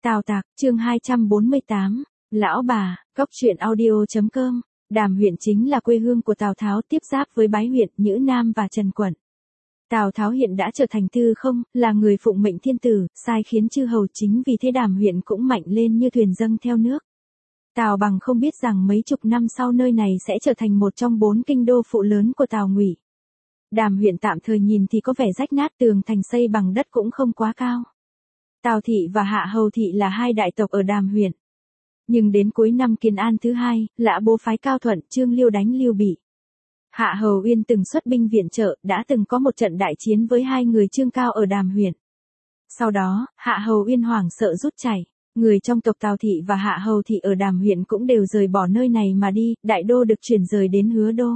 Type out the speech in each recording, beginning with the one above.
Tào Tạc, chương 248, Lão bà, Cóc truyện audio.com. Đàm huyện chính là quê hương của Tào Tháo, tiếp giáp với Bái huyện, Nhữ Nam và Trần Quận. Tào Tháo hiện đã trở thành tư không, là người phụng mệnh thiên tử, sai khiến chư hầu, chính vì thế Đàm huyện cũng mạnh lên như thuyền dâng theo nước. Tào Bằng không biết rằng mấy chục năm sau nơi này sẽ trở thành một trong 4 kinh đô phụ lớn của Tào Ngụy. Đàm huyện tạm thời nhìn thì có vẻ rách nát, tường thành xây bằng đất cũng không quá cao. Tào thị và Hạ Hầu thị là hai đại tộc ở Đàm huyện. Nhưng đến cuối năm Kiến An thứ hai, Lã Bố phái Cao Thuận, Trương Liêu đánh Liêu Bị. Hạ Hầu Uyên từng xuất binh viện trợ, đã từng có một trận đại chiến với hai người Trương Cao ở Đàm huyện. Sau đó, Hạ Hầu Uyên hoảng sợ rút chạy. Người trong tộc Tào thị và Hạ Hầu thị ở Đàm huyện cũng đều rời bỏ nơi này mà đi, đại đô được chuyển rời đến Hứa Đô.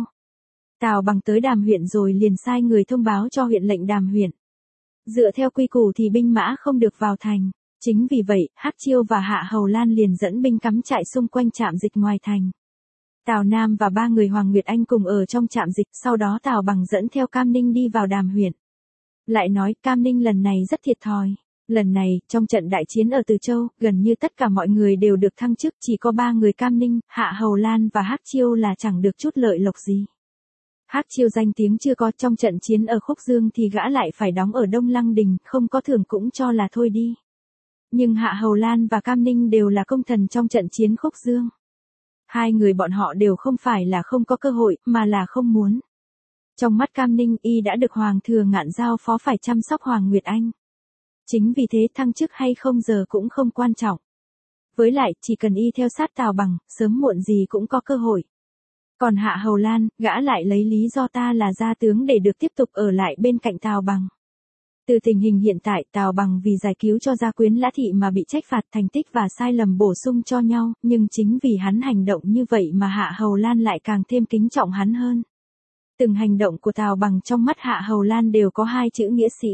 Tào Bằng tới Đàm huyện rồi liền sai người thông báo cho huyện lệnh Đàm huyện. Dựa theo quy củ thì binh mã không được vào thành. Chính vì vậy, Hắc Chiêu và Hạ Hầu Lan liền dẫn binh cắm trại xung quanh trạm dịch ngoài thành. Tào Nam và 3 người Hoàng Nguyệt Anh cùng ở trong trạm dịch, sau đó Tào Bằng dẫn theo Cam Ninh đi vào Đàm huyện. Lại nói Cam Ninh lần này rất thiệt thòi. Lần này, trong trận đại chiến ở Từ Châu, gần như tất cả mọi người đều được thăng chức, chỉ có 3 người Cam Ninh, Hạ Hầu Lan và Hắc Chiêu là chẳng được chút lợi lộc gì. Hắc Chiêu danh tiếng chưa có, trong trận chiến ở Khúc Dương thì gã lại phải đóng ở Đông Lăng Đình, không có thưởng cũng cho là thôi đi. Nhưng Hạ Hầu Lan và Cam Ninh đều là công thần trong trận chiến Khúc Dương. Hai người bọn họ đều không phải là không có cơ hội, mà là không muốn. Trong mắt Cam Ninh, y đã được Hoàng thừa Ngạn giao phó phải chăm sóc Hoàng Nguyệt Anh. Chính vì thế thăng chức hay không giờ cũng không quan trọng. Với lại, chỉ cần y theo sát Tào Bằng, sớm muộn gì cũng có cơ hội. Còn Hạ Hầu Lan, gã lại lấy lý do ta là gia tướng để được tiếp tục ở lại bên cạnh Tào Bằng. Từ tình hình hiện tại, Tào Bằng vì giải cứu cho gia quyến Lã thị mà bị trách phạt, thành tích và sai lầm bổ sung cho nhau, nhưng chính vì hắn hành động như vậy mà Hạ Hầu Lan lại càng thêm kính trọng hắn hơn. Từng hành động của Tào Bằng trong mắt Hạ Hầu Lan đều có 2 chữ nghĩa sĩ.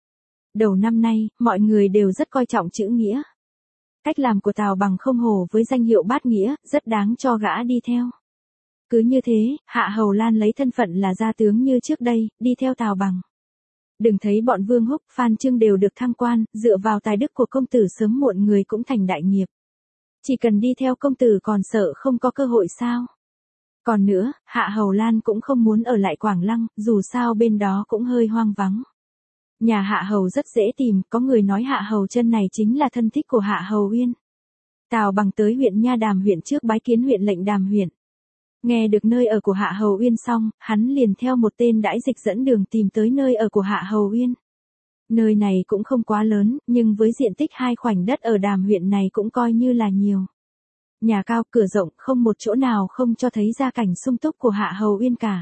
Đầu năm nay, mọi người đều rất coi trọng chữ nghĩa. Cách làm của Tào Bằng không hổ với danh hiệu bát nghĩa, rất đáng cho gã đi theo. Cứ như thế, Hạ Hầu Lan lấy thân phận là gia tướng như trước đây, đi theo Tào Bằng. Đừng thấy bọn Vương Húc, Phan Chương đều được thăng quan, dựa vào tài đức của công tử sớm muộn người cũng thành đại nghiệp. Chỉ cần đi theo công tử còn sợ không có cơ hội sao? Còn nữa, Hạ Hầu Lan cũng không muốn ở lại Quảng Lăng, dù sao bên đó cũng hơi hoang vắng. Nhà Hạ Hầu rất dễ tìm, có người nói Hạ Hầu Chân này chính là thân thích của Hạ Hầu Uyên. Tào Bằng tới huyện Nha Đàm huyện trước bái kiến huyện lệnh Đàm huyện. Nghe được nơi ở của Hạ Hầu Uyên xong, hắn liền theo một tên đãi dịch dẫn đường tìm tới nơi ở của Hạ Hầu Uyên. Nơi này cũng không quá lớn, nhưng với diện tích 2 khoảnh đất ở Đàm huyện này cũng coi như là nhiều. Nhà cao, cửa rộng, không một chỗ nào không cho thấy gia cảnh sung túc của Hạ Hầu Uyên cả.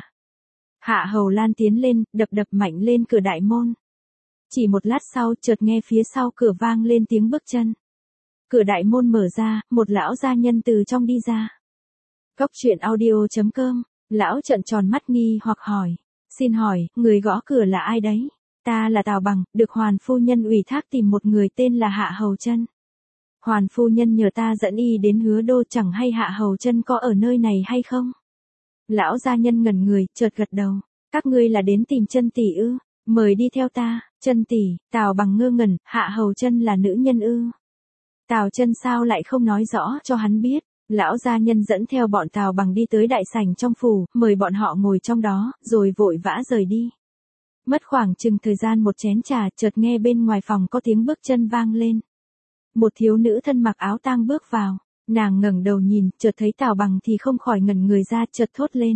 Hạ Hầu Lan tiến lên, đập mạnh lên cửa đại môn. Chỉ một lát sau, chợt nghe phía sau cửa vang lên tiếng bước chân. Cửa đại môn mở ra, một lão gia nhân từ trong đi ra. Cóc truyện audio.com. Lão trợn tròn mắt nghi hoặc hỏi. Xin hỏi, người gõ cửa là ai đấy? Ta là Tào Bằng, được Hoàn phu nhân ủy thác tìm một người tên là Hạ Hầu Chân. Hoàn phu nhân nhờ ta dẫn y đến Hứa Đô, chẳng hay Hạ Hầu Chân có ở nơi này hay không? Lão gia nhân ngẩn người, chợt gật đầu. Các ngươi là đến tìm Chân tỷ ư? Mời đi theo ta. Chân tỷ. Tào Bằng ngơ ngẩn, Hạ Hầu Chân là nữ nhân ư? Tào Chân sao lại không nói rõ cho hắn biết? Lão gia nhân dẫn theo bọn Tào Bằng đi tới đại sảnh trong phủ, mời bọn họ ngồi trong đó, rồi vội vã rời đi. Mất khoảng chừng thời gian một chén trà, chợt nghe bên ngoài phòng có tiếng bước chân vang lên. Một thiếu nữ thân mặc áo tang bước vào, nàng ngẩng đầu nhìn, chợt thấy Tào Bằng thì không khỏi ngẩn người ra, chợt thốt lên.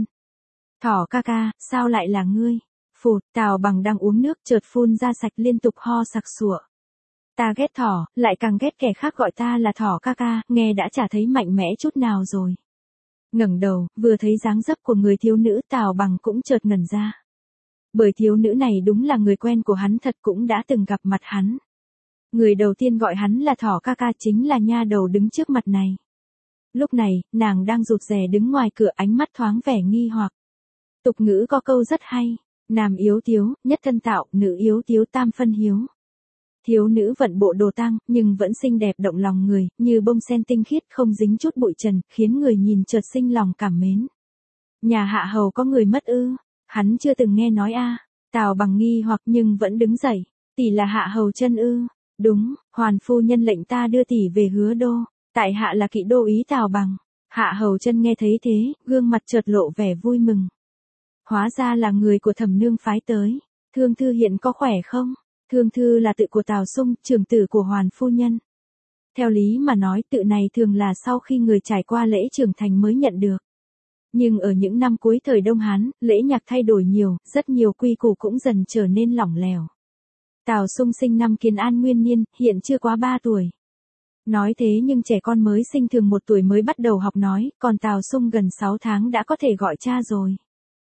Thỏ ca ca, sao lại là ngươi? Phụt, Tào Bằng đang uống nước chợt phun ra sạch liên tục ho sặc sụa. Ta ghét thỏ, lại càng ghét kẻ khác gọi ta là thỏ ca ca, nghe đã chả thấy mạnh mẽ chút nào rồi. Ngẩng đầu, vừa thấy dáng dấp của người thiếu nữ, Tào Bằng cũng chợt ngẩn ra. Bởi thiếu nữ này đúng là người quen của hắn thật, cũng đã từng gặp mặt hắn. Người đầu tiên gọi hắn là thỏ ca ca chính là nha đầu đứng trước mặt này. Lúc này, nàng đang rụt rè đứng ngoài cửa, ánh mắt thoáng vẻ nghi hoặc. Tục ngữ có câu rất hay, nam yếu tiếu, nhất thân tạo, nữ yếu tiếu tam phân hiếu. Thiếu nữ vận bộ đồ tang, nhưng vẫn xinh đẹp động lòng người, như bông sen tinh khiết không dính chút bụi trần, khiến người nhìn chợt sinh lòng cảm mến. Nhà Hạ Hầu có người mất ư? Hắn chưa từng nghe nói a. Tào Bằng nghi hoặc nhưng vẫn đứng dậy. Tỷ là Hạ Hầu Chân ư? Đúng, hoàn phu nhân lệnh ta đưa tỷ về Hứa Đô, tại hạ là kỵ đô úy Tào Bằng. Hạ Hầu Chân nghe thấy thế, gương mặt chợt lộ vẻ vui mừng. Hóa ra là người của Thẩm nương phái tới. Thương thư hiện có khỏe không? Thương thư là tự của Tào Sung, trưởng tử của hoàn phu nhân. Theo lý mà nói, tự này thường là sau khi người trải qua lễ trưởng thành mới nhận được. Nhưng ở những năm cuối thời Đông Hán, lễ nhạc thay đổi nhiều, rất nhiều quy củ cũng dần trở nên lỏng lẻo. Tào Sung sinh năm Kiến An Nguyên Niên, hiện chưa quá 3 tuổi. Nói thế nhưng trẻ con mới sinh thường 1 tuổi mới bắt đầu học nói, còn Tào Sung gần 6 tháng đã có thể gọi cha rồi.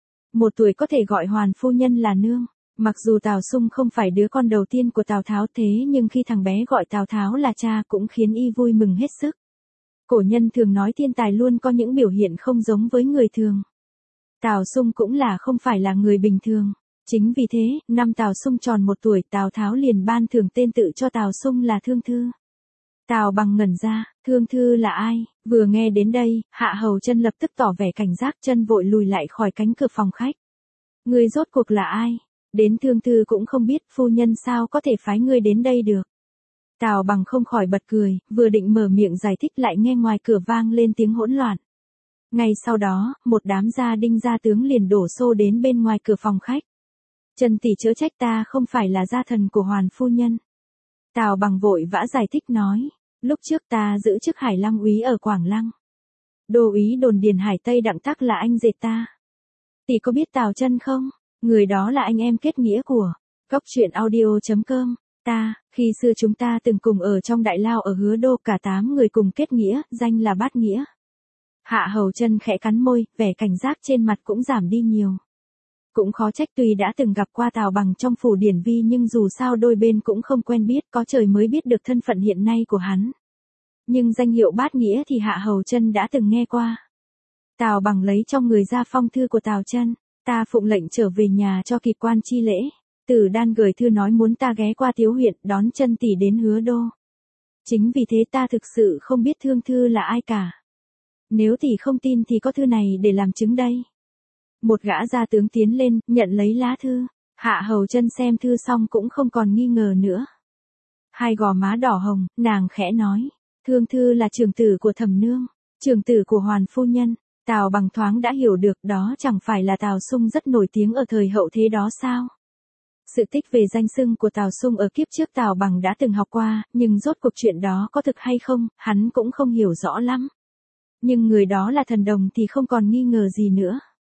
1 tuổi có thể gọi hoàn phu nhân là nương. Mặc dù Tào Sung không phải đứa con đầu tiên của Tào Tháo thế nhưng khi thằng bé gọi Tào Tháo là cha cũng khiến y vui mừng hết sức. Cổ nhân thường nói thiên tài luôn có những biểu hiện không giống với người thường. Tào Sung cũng không phải là người bình thường. Chính vì thế, năm Tào Sung tròn 1 tuổi Tào Tháo liền ban thưởng tên tự cho Tào Sung là Thương Thư. Tào Bằng ngẩn ra, Thương Thư là ai? Vừa nghe đến đây, Hạ Hầu Chân lập tức tỏ vẻ cảnh giác, chân vội lùi lại khỏi cánh cửa phòng khách. Ngươi rốt cuộc là ai? Đến Thương Thư cũng không biết, phu nhân sao có thể phái ngươi đến đây được. Tào Bằng không khỏi bật cười, vừa định mở miệng giải thích lại nghe ngoài cửa vang lên tiếng hỗn loạn. Ngay sau đó, một đám gia đinh gia tướng liền đổ xô đến bên ngoài cửa phòng khách. Trần tỷ chớ trách, ta không phải là gia thần của hoàn phu nhân. Tào Bằng vội vã giải thích nói, lúc trước ta giữ chức Hải Lăng úy ở Quảng Lăng. Đô úy đồn điền Hải Tây Đặng Tắc là anh dệt ta. Tỷ có biết Tào Chân không? Người đó là anh em kết nghĩa của Cốc Truyện Audio.com. Khi xưa chúng ta từng cùng ở trong đại lao ở Hứa Đô, cả 8 người cùng kết nghĩa, danh là Bát Nghĩa. Hạ Hầu Chân khẽ cắn môi, vẻ cảnh giác trên mặt cũng giảm đi nhiều. Cũng khó trách, tuy đã từng gặp qua Tào Bằng trong phủ điển vi nhưng dù sao đôi bên cũng không quen biết, có trời mới biết được thân phận hiện nay của hắn. Nhưng danh hiệu Bát Nghĩa thì Hạ Hầu Chân đã từng nghe qua. Tào Bằng lấy trong người ra phong thư của Tào Chân, ta phụng lệnh trở về nhà cho kịp quan chi lễ. Tử Đan gửi thư nói muốn ta ghé qua Tiếu huyện đón Chân tỷ đến Hứa Đô. Chính vì thế ta thực sự không biết Thương Thư là ai cả. Nếu tỷ không tin thì có thư này để làm chứng đây. Một gã gia tướng tiến lên, nhận lấy lá thư. Hạ Hầu Chân xem thư xong cũng không còn nghi ngờ nữa. Hai gò má đỏ hồng, nàng khẽ nói, Thương Thư là trưởng tử của Thẩm nương, trưởng tử của hoàn phu nhân. Tào Bằng thoáng đã hiểu được, đó chẳng phải là Tào Sung rất nổi tiếng ở thời hậu thế đó sao? Sự tích về danh xưng của Tào Sung ở kiếp trước Tào Bằng đã từng học qua, nhưng rốt cuộc chuyện đó có thực hay không, hắn cũng không hiểu rõ lắm. Nhưng người đó là thần đồng thì không còn nghi ngờ gì nữa.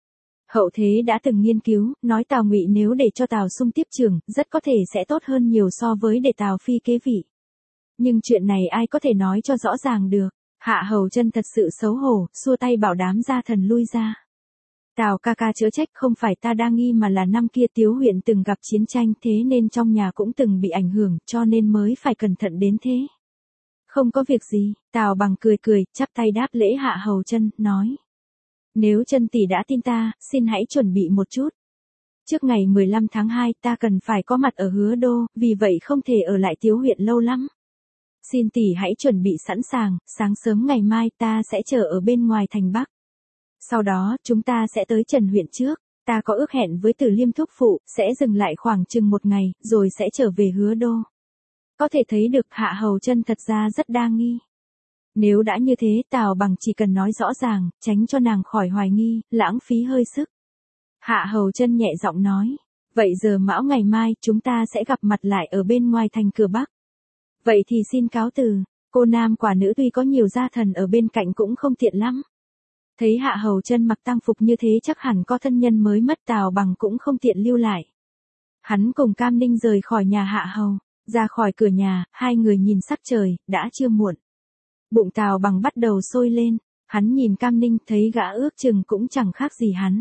Hậu thế đã từng nghiên cứu, nói Tào Ngụy nếu để cho Tào Sung tiếp trưởng, rất có thể sẽ tốt hơn nhiều so với để Tào Phi kế vị. Nhưng chuyện này ai có thể nói cho rõ ràng được. Hạ Hầu Chân thật sự xấu hổ, xua tay bảo đám gia thần lui ra. Tào ca ca chớ trách, không phải ta đa nghi mà là năm kia Tiếu huyện từng gặp chiến tranh, thế nên trong nhà cũng từng bị ảnh hưởng, cho nên mới phải cẩn thận đến thế. Không có việc gì, Tào Bằng cười cười, chắp tay đáp lễ Hạ Hầu Chân, nói. Nếu Chân tỷ đã tin ta, xin hãy chuẩn bị một chút. Trước ngày 15 tháng 2 ta cần phải có mặt ở Hứa Đô, vì vậy không thể ở lại Tiếu huyện lâu lắm. Xin tỷ hãy chuẩn bị sẵn sàng, sáng sớm ngày mai ta sẽ chờ ở bên ngoài thành Bắc. Sau đó, chúng ta sẽ tới Trần huyện trước, ta có ước hẹn với Từ Liêm thúc phụ, sẽ dừng lại khoảng chừng 1 ngày, rồi sẽ trở về Hứa Đô. Có thể thấy được Hạ Hầu Chân thật ra rất đa nghi. Nếu đã như thế, Tào Bằng chỉ cần nói rõ ràng, tránh cho nàng khỏi hoài nghi, lãng phí hơi sức. Hạ Hầu Chân nhẹ giọng nói, vậy giờ mão ngày mai chúng ta sẽ gặp mặt lại ở bên ngoài thành cửa Bắc. Vậy thì xin cáo từ, cô nam quả nữ tuy có nhiều gia thần ở bên cạnh cũng không tiện lắm. Thấy Hạ Hầu Chân mặc tang phục như thế chắc hẳn có thân nhân mới mất, Tào Bằng cũng không tiện lưu lại. Hắn cùng Cam Ninh rời khỏi nhà Hạ Hầu, ra khỏi cửa nhà, hai người nhìn sắc trời, đã trưa muộn. Bụng Tào Bằng bắt đầu sôi lên, hắn nhìn Cam Ninh thấy gã ước chừng cũng chẳng khác gì hắn.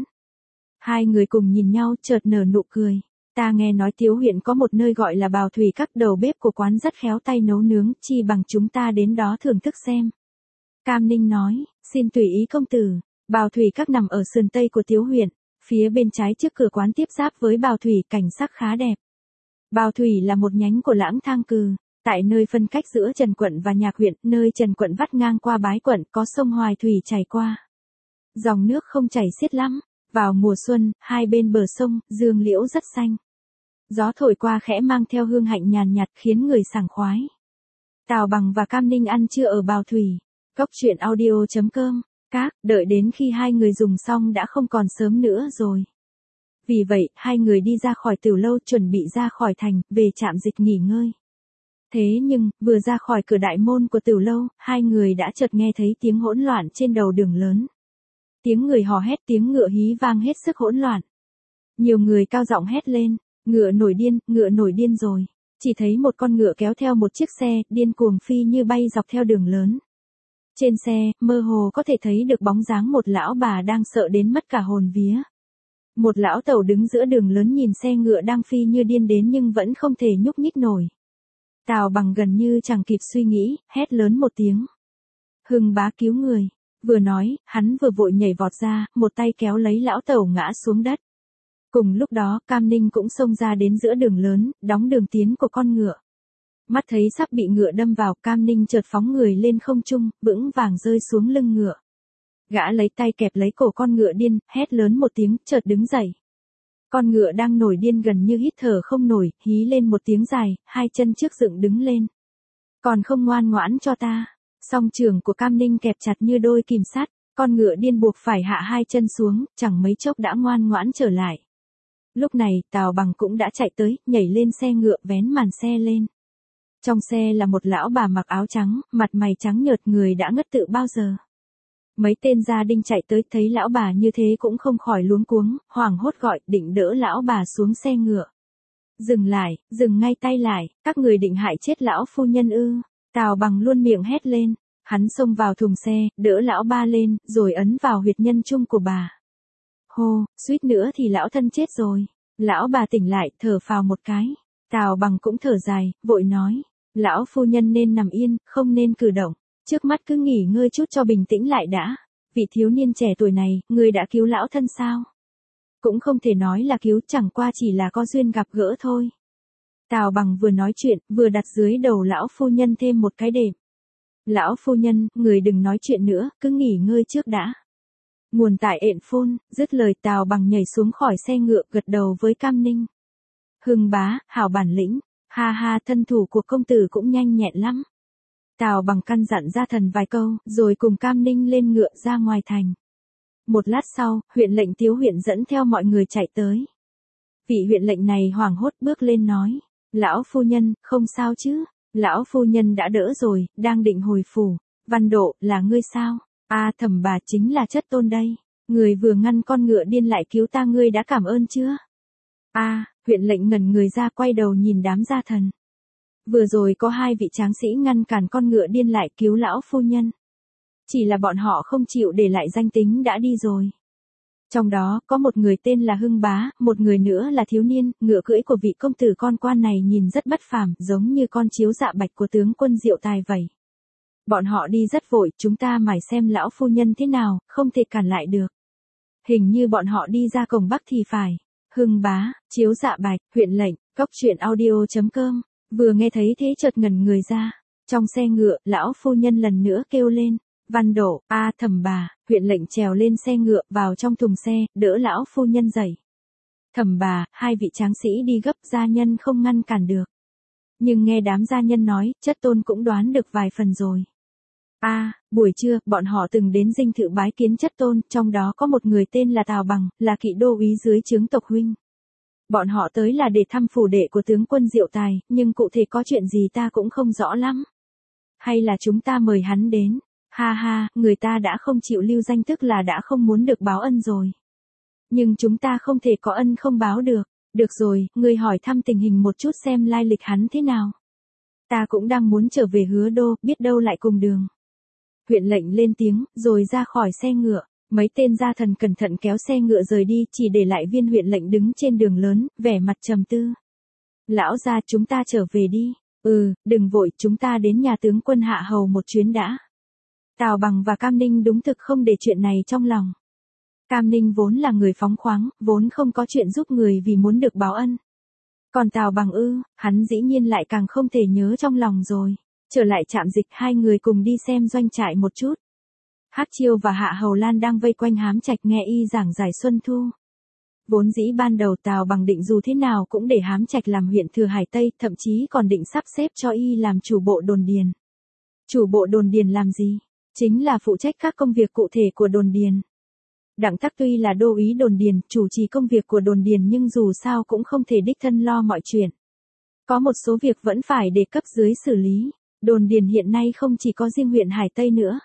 Hai người cùng nhìn nhau chợt nở nụ cười. Ta nghe nói Tiếu huyện có một nơi gọi là Bào Thủy Các, đầu bếp của quán rất khéo tay nấu nướng, chi bằng chúng ta đến đó thưởng thức xem. Cam Ninh nói, xin tùy ý công tử. Bào Thủy Các nằm ở sườn tây của Tiếu huyện, phía bên trái trước cửa quán tiếp giáp với Bào Thủy, cảnh sắc khá đẹp. Bào Thủy là một nhánh của Lãng Thang Cừ, tại nơi phân cách giữa Trần quận và Nhạc huyện, nơi Trần quận vắt ngang qua Bái quận, có sông Hoài Thủy chảy qua. Dòng nước không chảy xiết lắm, vào mùa xuân, hai bên bờ sông, dương liễu rất xanh. Gió thổi qua khẽ mang theo hương hạnh nhàn nhạt khiến người sảng khoái. Tào Bằng và Cam Ninh ăn trưa ở Bào Thủy. Cốc truyện audio.com. Đợi đến khi hai người dùng xong đã không còn sớm nữa rồi. Vì vậy, hai người đi ra khỏi tiểu lâu chuẩn bị ra khỏi thành, về trạm dịch nghỉ ngơi. Thế nhưng, vừa ra khỏi cửa đại môn của tiểu lâu, hai người đã chợt nghe thấy tiếng hỗn loạn trên đầu đường lớn. Tiếng người hò hét, tiếng ngựa hí vang hết sức hỗn loạn. Nhiều người cao giọng hét lên, ngựa nổi điên rồi. Chỉ thấy một con ngựa kéo theo một chiếc xe, điên cuồng phi như bay dọc theo đường lớn. Trên xe, mơ hồ có thể thấy được bóng dáng một lão bà đang sợ đến mất cả hồn vía. Một lão tẩu đứng giữa đường lớn nhìn xe ngựa đang phi như điên đến nhưng vẫn không thể nhúc nhích nổi. Tào Bằng gần như chẳng kịp suy nghĩ, hét lớn một tiếng. Hưng bá cứu người. Vừa nói, hắn vừa vội nhảy vọt ra, một tay kéo lấy lão tẩu ngã xuống đất. Cùng lúc đó, Cam Ninh cũng xông ra đến giữa đường lớn, đóng đường tiến của con ngựa. Mắt thấy sắp bị ngựa đâm vào, Cam Ninh chợt phóng người lên không trung, vững vàng rơi xuống lưng ngựa. Gã lấy tay kẹp lấy cổ con ngựa điên, hét lớn một tiếng, chợt đứng dậy. Con ngựa đang nổi điên gần như hít thở không nổi, hí lên một tiếng dài, hai chân trước dựng đứng lên. Còn không ngoan ngoãn cho ta. Song trường của Cam Ninh kẹp chặt như đôi kìm sắt, con ngựa điên buộc phải hạ hai chân xuống, chẳng mấy chốc đã ngoan ngoãn trở lại. Lúc này, Tào Bằng cũng đã chạy tới, nhảy lên xe ngựa vén màn xe lên. Trong xe là một lão bà mặc áo trắng, mặt mày trắng nhợt, người đã ngất tự bao giờ. Mấy tên gia đình chạy tới thấy lão bà như thế cũng không khỏi luống cuống, hoảng hốt gọi, định đỡ lão bà xuống xe ngựa. Dừng lại, dừng ngay tay lại, các người định hại chết lão phu nhân ư? Tào Bằng luôn miệng hét lên, hắn xông vào thùng xe, đỡ lão ba lên, rồi ấn vào huyệt nhân trung của bà. Hô, suýt nữa thì lão thân chết rồi. Lão bà tỉnh lại, thở phào một cái. Tào Bằng cũng thở dài, vội nói, lão phu nhân nên nằm yên, không nên cử động. Trước mắt cứ nghỉ ngơi chút cho bình tĩnh lại đã. Vị thiếu niên trẻ tuổi này, người đã cứu lão thân sao? Cũng không thể nói là cứu, chẳng qua chỉ là có duyên gặp gỡ thôi. Tào Bằng vừa nói chuyện, vừa đặt dưới đầu lão phu nhân thêm một cái đệm. Lão phu nhân, người đừng nói chuyện nữa, cứ nghỉ ngơi trước đã. Nguồn tại ện phôn, dứt lời Tào Bằng nhảy xuống khỏi xe ngựa, gật đầu với Cam Ninh. Hưng bá, hảo bản lĩnh, ha ha, thân thủ của công tử cũng nhanh nhẹn lắm. Tào Bằng căn dặn gia thần vài câu, rồi cùng Cam Ninh lên ngựa ra ngoài thành. Một lát sau, huyện lệnh Tiếu huyện dẫn theo mọi người chạy tới. Vị huyện lệnh này hoảng hốt bước lên nói, lão phu nhân, không sao chứ? Lão phu nhân đã đỡ rồi, đang định hồi phủ. Văn Độ, là ngươi sao? Thẩm bà, chính là Chất Tôn đây. Người vừa ngăn con ngựa điên lại cứu ta, ngươi đã cảm ơn chưa? Huyện lệnh ngẩn người ra, quay đầu nhìn đám gia thần. Vừa rồi có hai vị tráng sĩ ngăn cản con ngựa điên lại cứu lão phu nhân. Chỉ là bọn họ không chịu để lại danh tính đã đi rồi. Trong đó, có một người tên là Hưng bá, một người nữa là thiếu niên, ngựa cưỡi của vị công tử con quan này nhìn rất bất phàm, giống như con chiếu dạ bạch của tướng quân Diệu Tài vậy. Bọn họ đi rất vội, chúng ta mải xem lão phu nhân thế nào, không thể cản lại được. Hình như bọn họ đi ra cổng Bắc thì phải. Hưng bá, chiếu dạ bạch, huyện lệnh, cốc truyện audio.com. Vừa nghe thấy thế chợt ngẩn người ra. Trong xe ngựa, lão phu nhân lần nữa kêu lên. Văn Độ, thẩm bà, huyện lệnh trèo lên xe ngựa, vào trong thùng xe, đỡ lão phu nhân dậy. Thẩm bà, hai vị tráng sĩ đi gấp, gia nhân không ngăn cản được. Nhưng nghe đám gia nhân nói, Chất Tôn cũng đoán được vài phần rồi. Buổi trưa, bọn họ từng đến dinh thự bái kiến Chất Tôn, trong đó có một người tên là Tào Bằng, là kỵ đô úy dưới trướng tộc huynh. Bọn họ tới là để thăm phủ đệ của tướng quân Diệu Tài, nhưng cụ thể có chuyện gì ta cũng không rõ lắm. Hay là chúng ta mời hắn đến? Người ta đã không chịu lưu danh tức là đã không muốn được báo ân rồi. Nhưng chúng ta không thể có ân không báo được. Được rồi, ngươi hỏi thăm tình hình một chút xem lai lịch hắn thế nào. Ta cũng đang muốn trở về Hứa Đô, biết đâu lại cùng đường. Huyện lệnh lên tiếng, rồi ra khỏi xe ngựa. Mấy tên gia thần cẩn thận kéo xe ngựa rời đi, chỉ để lại viên huyện lệnh đứng trên đường lớn, vẻ mặt trầm tư. Lão gia, chúng ta trở về đi. Đừng vội, chúng ta đến nhà tướng quân Hạ Hầu một chuyến đã. Tào Bằng và Cam Ninh đúng thực không để chuyện này trong lòng. Cam Ninh vốn là người phóng khoáng, vốn không có chuyện giúp người vì muốn được báo ân. Còn Tào Bằng hắn dĩ nhiên lại càng không thể nhớ trong lòng rồi. Trở lại trạm dịch, hai người cùng đi xem doanh trại một chút. Hắc Chiêu và Hạ Hầu Lan đang vây quanh Hám Trạch nghe y giảng giải Xuân Thu. Vốn dĩ ban đầu Tào Bằng định dù thế nào cũng để Hám Trạch làm huyện thừa Hải Tây, thậm chí còn định sắp xếp cho y làm chủ bộ đồn điền. Chủ bộ đồn điền làm gì? Chính là phụ trách các công việc cụ thể của đồn điền. Đặng Tắc tuy là đô úy đồn điền, chủ trì công việc của đồn điền nhưng dù sao cũng không thể đích thân lo mọi chuyện. Có một số việc vẫn phải để cấp dưới xử lý. Đồn điền hiện nay không chỉ có riêng huyện Hải Tây nữa.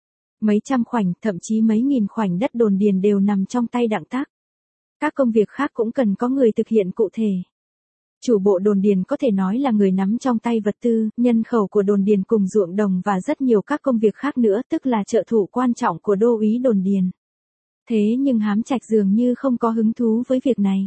Mấy trăm khoảnh, thậm chí mấy nghìn khoảnh đất đồn điền đều nằm trong tay Đặng Tắc. Các công việc khác cũng cần có người thực hiện cụ thể. Chủ bộ đồn điền có thể nói là người nắm trong tay vật tư, nhân khẩu của đồn điền cùng ruộng đồng và rất nhiều các công việc khác nữa, tức là trợ thủ quan trọng của đô úy đồn điền. Thế nhưng Hám Trạch dường như không có hứng thú với việc này.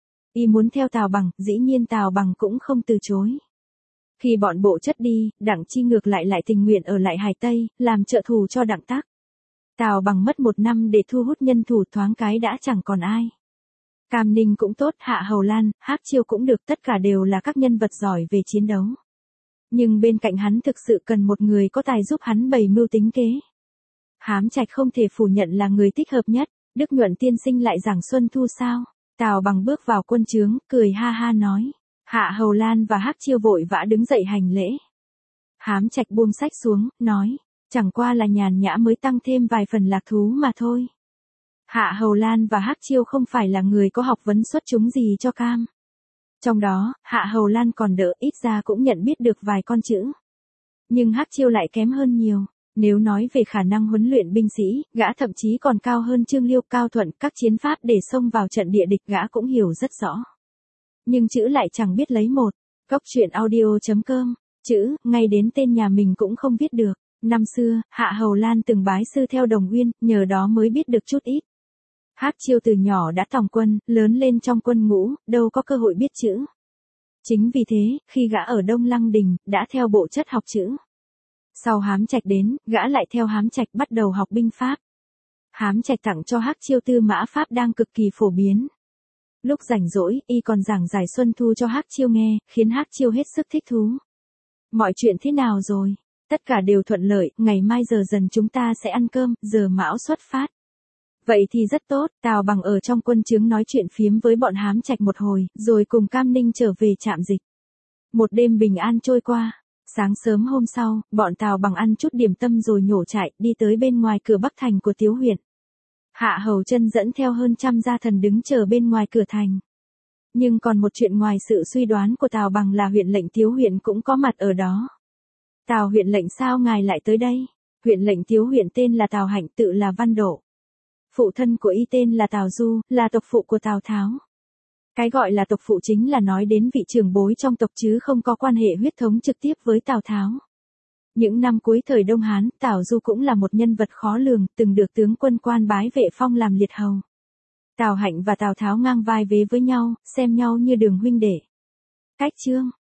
Y muốn theo Tào Bằng, dĩ nhiên Tào Bằng cũng không từ chối. Khi bọn bộ chất đi, Đặng Chi ngược lại tình nguyện ở lại Hải Tây, làm trợ thủ cho Đặng Tắc. Tào Bằng mất 1 năm để thu hút nhân thủ, thoáng cái đã chẳng còn ai. Cam Ninh cũng tốt, Hạ Hầu Lan, Hắc Chiêu cũng được, tất cả đều là các nhân vật giỏi về chiến đấu. Nhưng bên cạnh hắn thực sự cần một người có tài giúp hắn bày mưu tính kế. Hám Trạch không thể phủ nhận là người thích hợp nhất. Đức Nhuận tiên sinh lại giảng Xuân Thu sao? Tào Bằng bước vào quân trướng, cười ha ha nói. Hạ Hầu Lan và Hắc Chiêu vội vã đứng dậy hành lễ. Hám Trạch buông sách xuống, nói. Chẳng qua là nhàn nhã mới tăng thêm vài phần lạc thú mà thôi. Hạ Hầu Lan và Hắc Chiêu không phải là người có học vấn xuất chúng gì cho cam. Trong đó, Hạ Hầu Lan còn đỡ, ít ra cũng nhận biết được vài con chữ. Nhưng Hắc Chiêu lại kém hơn nhiều. Nếu nói về khả năng huấn luyện binh sĩ, gã thậm chí còn cao hơn Trương Liêu, Cao Thuận, các chiến pháp để xông vào trận địa địch gã cũng hiểu rất rõ. Nhưng chữ lại chẳng biết lấy một. Cốc truyện audio.com, chữ, ngay đến tên nhà mình cũng không viết được. Năm xưa, Hạ Hầu Lan từng bái sư theo Đồng Uyên, nhờ đó mới biết được chút ít. Hắc Chiêu từ nhỏ đã tòng quân, lớn lên trong quân ngũ, đâu có cơ hội biết chữ. Chính vì thế, khi gã ở Đông Lăng Đình, đã theo bộ chất học chữ. Sau Hám Trạch đến, gã lại theo Hám Trạch bắt đầu học binh pháp. Hám Trạch tặng cho Hắc Chiêu Tư Mã Pháp đang cực kỳ phổ biến. Lúc rảnh rỗi, y còn giảng giải Xuân Thu cho Hắc Chiêu nghe, khiến Hắc Chiêu hết sức thích thú. Mọi chuyện thế nào rồi? Tất cả đều thuận lợi, ngày mai giờ dần chúng ta sẽ ăn cơm, giờ mão xuất phát. Vậy thì rất tốt, Tào Bằng ở trong quân trướng nói chuyện phiếm với bọn Hám Trạch một hồi, rồi cùng Cam Ninh trở về trạm dịch. Một đêm bình an trôi qua. Sáng sớm hôm sau, bọn Tào Bằng ăn chút điểm tâm rồi nhổ trại, đi tới bên ngoài cửa Bắc Thành của Tiếu huyện. Hạ Hầu Chân dẫn theo hơn 100 gia thần đứng chờ bên ngoài cửa thành. Nhưng còn một chuyện ngoài sự suy đoán của Tào Bằng là huyện lệnh Tiếu huyện cũng có mặt ở đó. Tào huyện lệnh sao ngài lại tới đây? Huyện lệnh Tiếu huyện tên là Tào Hạnh, tự là Văn Độ. Phụ thân của y tên là Tào Du, là tộc phụ của Tào Tháo. Cái gọi là tộc phụ chính là nói đến vị trưởng bối trong tộc chứ không có quan hệ huyết thống trực tiếp với Tào Tháo. Những năm cuối thời Đông Hán, Tào Du cũng là một nhân vật khó lường, từng được tướng quân quan bái vệ phong làm liệt hầu. Tào Hạnh và Tào Tháo ngang vai vế với nhau, xem nhau như đường huynh đệ. Cách chương